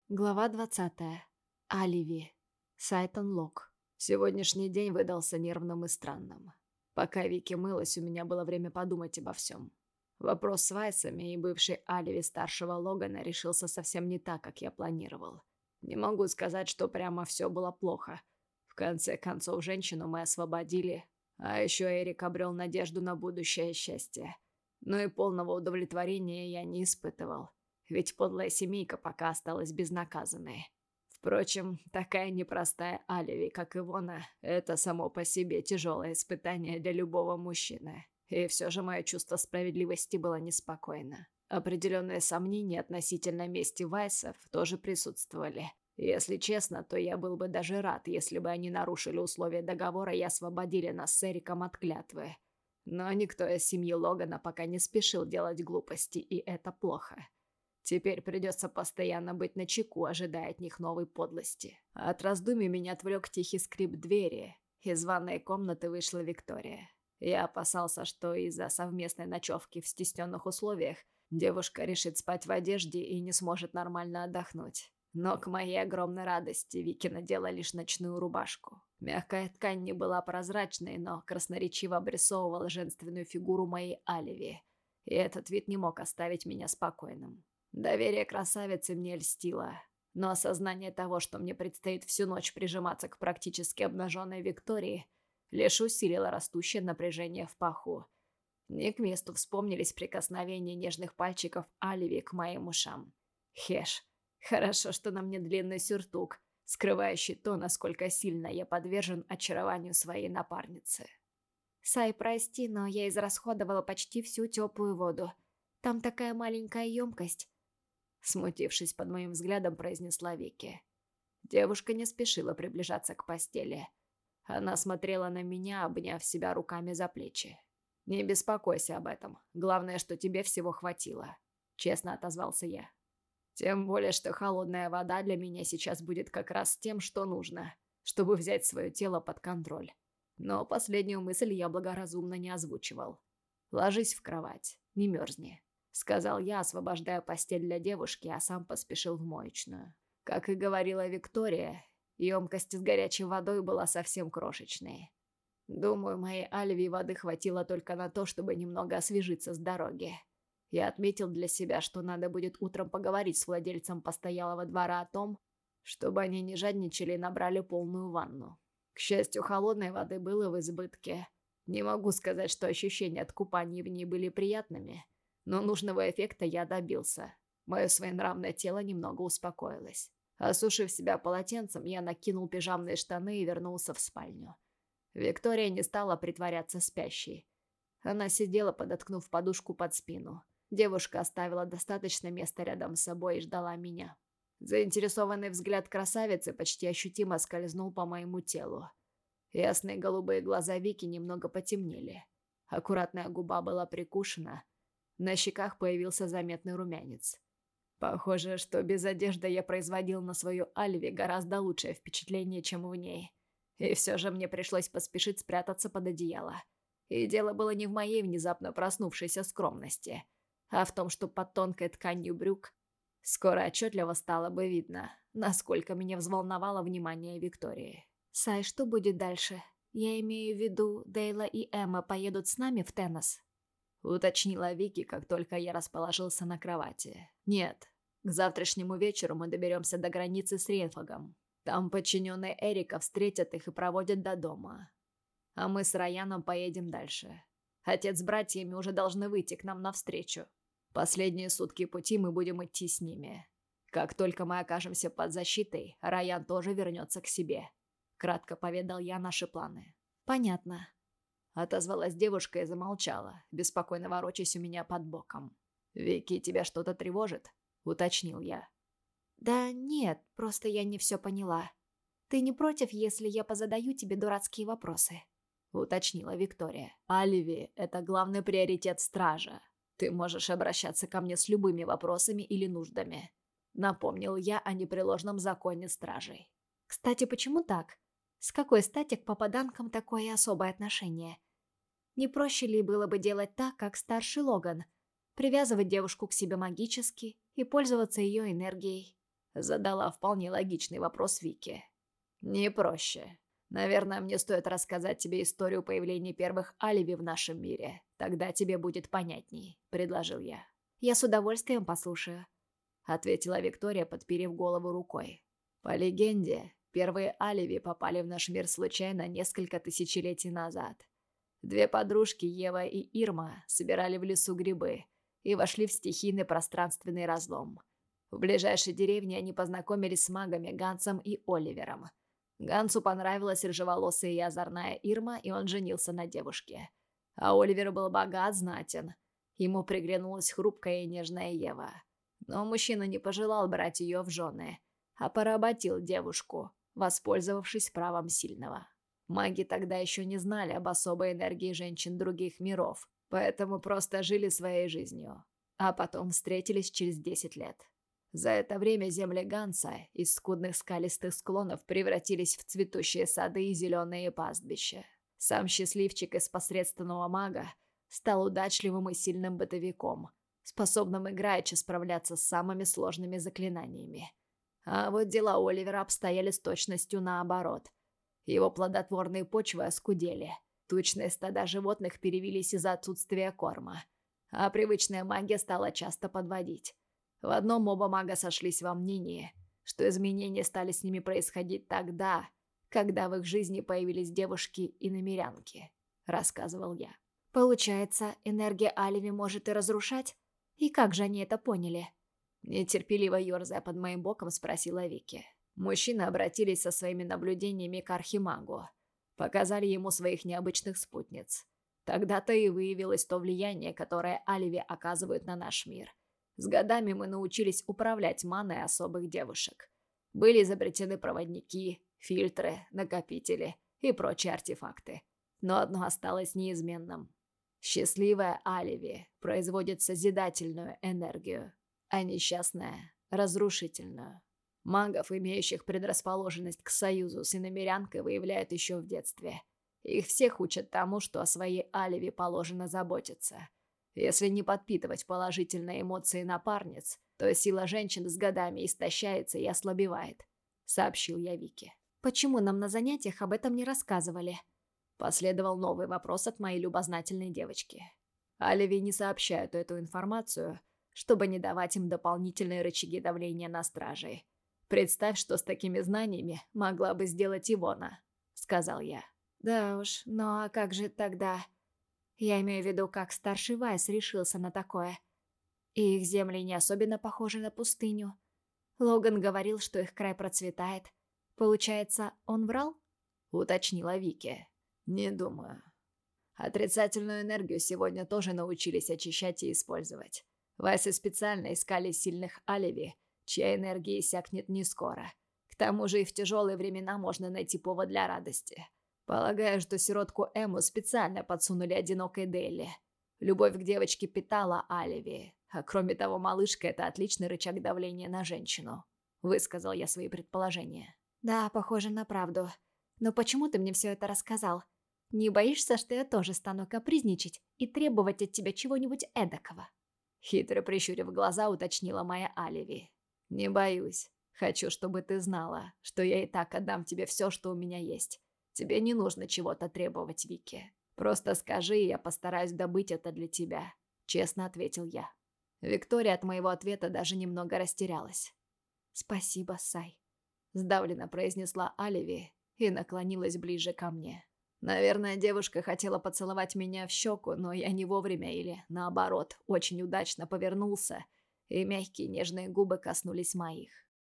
Глава 20. Аливи. Сайтон Лок. Сегодняшний день выдался нервным и странным. Пока Вики мылась, у меня было время подумать обо всем. Вопрос с Вайсами и бывшей Аливи старшего Логана решился совсем не так, как я планировал. Не могу сказать, что прямо все было плохо. В конце концов, женщину мы освободили, а еще Эрик обрел надежду на будущее счастье. Но и полного удовлетворения я не испытывал. Ведь подлая семейка пока осталась безнаказанной. Впрочем, такая непростая Аливи, как Ивона, это само по себе тяжелое испытание для любого мужчины. И все же мое чувство справедливости было неспокойно. Определенные сомнения относительно мести Вайсов тоже присутствовали. Если честно, то я был бы даже рад, если бы они нарушили условия договора и освободили нас с Эриком от клятвы. Но никто из семьи Логана пока не спешил делать глупости, и это плохо. Теперь придется постоянно быть начеку, ожидая от них новой подлости. От раздумий меня отвлек тихий скрип двери. Из ванной комнаты вышла Виктория. Я опасался, что из-за совместной ночевки в стесненных условиях девушка решит спать в одежде и не сможет нормально отдохнуть. Но к моей огромной радости Вики надела лишь ночную рубашку. Мягкая ткань не была прозрачной, но красноречиво обрисовывала женственную фигуру моей Аливи. И этот вид не мог оставить меня спокойным. Доверие красавицы мне льстило, но осознание того, что мне предстоит всю ночь прижиматься к практически обнаженной Виктории, лишь усилило растущее напряжение в паху. Не к месту вспомнились прикосновения нежных пальчиков Аливи к моим ушам. Хеш, хорошо, что на мне длинный сюртук, скрывающий то, насколько сильно я подвержен очарованию своей напарницы. «Сай, прости, но я израсходовала почти всю теплую воду. Там такая маленькая емкость». Смутившись под моим взглядом, произнесла Вики. Девушка не спешила приближаться к постели. Она смотрела на меня, обняв себя руками за плечи. «Не беспокойся об этом. Главное, что тебе всего хватило», — честно отозвался я. «Тем более, что холодная вода для меня сейчас будет как раз тем, что нужно, чтобы взять свое тело под контроль». Но последнюю мысль я благоразумно не озвучивал. «Ложись в кровать, не мерзни», — сказал я, освобождая постель для девушки, а сам поспешил в моечную. Как и говорила Виктория, емкость с горячей водой была совсем крошечной. Думаю, моей Альвии воды хватило только на то, чтобы немного освежиться с дороги. Я отметил для себя, что надо будет утром поговорить с владельцем постоялого двора о том, чтобы они не жадничали и набрали полную ванну. К счастью, холодной воды было в избытке. Не могу сказать, что ощущения от купания в ней были приятными, но нужного эффекта я добился. Мое своенравное тело немного успокоилось. Осушив себя полотенцем, я накинул пижамные штаны и вернулся в спальню. Виктория не стала притворяться спящей. Она сидела, подоткнув подушку под спину. Девушка оставила достаточно места рядом с собой и ждала меня. Заинтересованный взгляд красавицы почти ощутимо скользнул по моему телу. Ясные голубые глаза Вики немного потемнели. Аккуратная губа была прикушена. На щеках появился заметный румянец. Похоже, что без одежды я производил на свою Альви гораздо лучшее впечатление, чем в ней. И все же мне пришлось поспешить спрятаться под одеяло. И дело было не в моей внезапно проснувшейся скромности, а в том, что под тонкой тканью брюк скоро отчетливо стало бы видно, насколько меня взволновало внимание Виктории. «Сай, что будет дальше? Я имею в виду, Дейла и Эмма поедут с нами в Теннес?» Уточнила Вики, как только я расположился на кровати. «Нет, к завтрашнему вечеру мы доберемся до границы с Рейнфагом. Там подчиненные Эрика встретят их и проводят до дома. А мы с Раяном поедем дальше. Отец с братьями уже должны выйти к нам навстречу. Последние сутки пути мы будем идти с ними. Как только мы окажемся под защитой, Раян тоже вернется к себе». Кратко поведал я наши планы. «Понятно». Отозвалась девушка и замолчала, беспокойно ворочаясь у меня под боком. «Вики, тебя что-то тревожит?» — уточнил я. «Да нет, просто я не все поняла. Ты не против, если я позадаю тебе дурацкие вопросы?» — уточнила Виктория. «Аливи — это главный приоритет стража. Ты можешь обращаться ко мне с любыми вопросами или нуждами», — напомнил я о непреложном законе стражей. «Кстати, почему так? С какой стати к попаданкам такое особое отношение? Не проще ли было бы делать так, как старший Логан? Привязывать девушку к себе магически и пользоваться ее энергией?» Задала вполне логичный вопрос Вики. «Не проще. Наверное, мне стоит рассказать тебе историю появления первых Оливи в нашем мире. Тогда тебе будет понятней», — предложил я. «Я с удовольствием послушаю», — ответила Виктория, подперев голову рукой. «По легенде, первые Оливи попали в наш мир случайно несколько тысячелетий назад. Две подружки, Ева и Ирма, собирали в лесу грибы и вошли в стихийный пространственный разлом. В ближайшей деревне они познакомились с магами Гансом и Оливером. Гансу понравилась рыжеволосая и озорная Ирма, и он женился на девушке. А Оливер был богат, знатен. Ему приглянулась хрупкая и нежная Ева. Но мужчина не пожелал брать ее в жены, а поработил девушку, воспользовавшись правом сильного. Маги тогда еще не знали об особой энергии женщин других миров, поэтому просто жили своей жизнью. А потом встретились через 10 лет. За это время земли Ганса из скудных скалистых склонов превратились в цветущие сады и зеленые пастбища. Сам счастливчик из посредственного мага стал удачливым и сильным бытовиком, способным играючи справляться с самыми сложными заклинаниями. А вот дела Оливера обстояли с точностью наоборот. Его плодотворные почвы оскудели, тучные стада животных перевелись из-за отсутствия корма, а привычная магия стала часто подводить. В одном оба мага сошлись во мнении, что изменения стали с ними происходить тогда, когда в их жизни появились девушки и намерянки, рассказывал я. «Получается, энергия Оливи может и разрушать? И как же они это поняли?» Нетерпеливо ерзая под моим боком, спросила Вики. Мужчины обратились со своими наблюдениями к архимагу. Показали ему своих необычных спутниц. Тогда-то и выявилось то влияние, которое Оливи оказывают на наш мир. С годами мы научились управлять маной особых девушек. Были изобретены проводники, фильтры, накопители и прочие артефакты. Но одно осталось неизменным. Счастливая Оливи производит созидательную энергию, а несчастная – разрушительную. Магов, имеющих предрасположенность к союзу с иномерянкой, выявляют еще в детстве. Их всех учат тому, что о своей Оливи положено заботиться. Если не подпитывать положительные эмоции напарниц, то сила женщин с годами истощается и ослабевает, сообщил я Вике. «Почему нам на занятиях об этом не рассказывали?» Последовал новый вопрос от моей любознательной девочки. Оливи не сообщают эту информацию, чтобы не давать им дополнительные рычаги давления на стражей. Представь, что с такими знаниями могла бы сделать Ивона, сказал я. «Да уж, ну а как же тогда...» «Я имею в виду, как старший Вайс решился на такое. И их земли не особенно похожи на пустыню. Логан говорил, что их край процветает. Получается, он врал?» Уточнила Вики. «Не думаю. Отрицательную энергию сегодня тоже научились очищать и использовать. Вайсы специально искали сильных Оливи, чья энергия иссякнет не скоро. К тому же и в тяжелые времена можно найти повод для радости. Полагаю, что сиротку Эму специально подсунули одинокой Делли. Любовь к девочке питала Оливи, а кроме того, малышка — это отличный рычаг давления на женщину», — высказал я свои предположения. «Да, похоже на правду. Но почему ты мне все это рассказал? Не боишься, что я тоже стану капризничать и требовать от тебя чего-нибудь эдакого?» Хитро прищурив глаза, уточнила моя Оливи. «Не боюсь. Хочу, чтобы ты знала, что я и так отдам тебе все, что у меня есть. Тебе не нужно чего-то требовать, Вики. Просто скажи, и я постараюсь добыть это для тебя», — честно ответил я. Виктория от моего ответа даже немного растерялась. «Спасибо, Сай», — сдавленно произнесла Оливи и наклонилась ближе ко мне. Наверное, девушка хотела поцеловать меня в щеку, но я не вовремя или, наоборот, очень удачно повернулся, и мягкие нежные губы коснулись моих.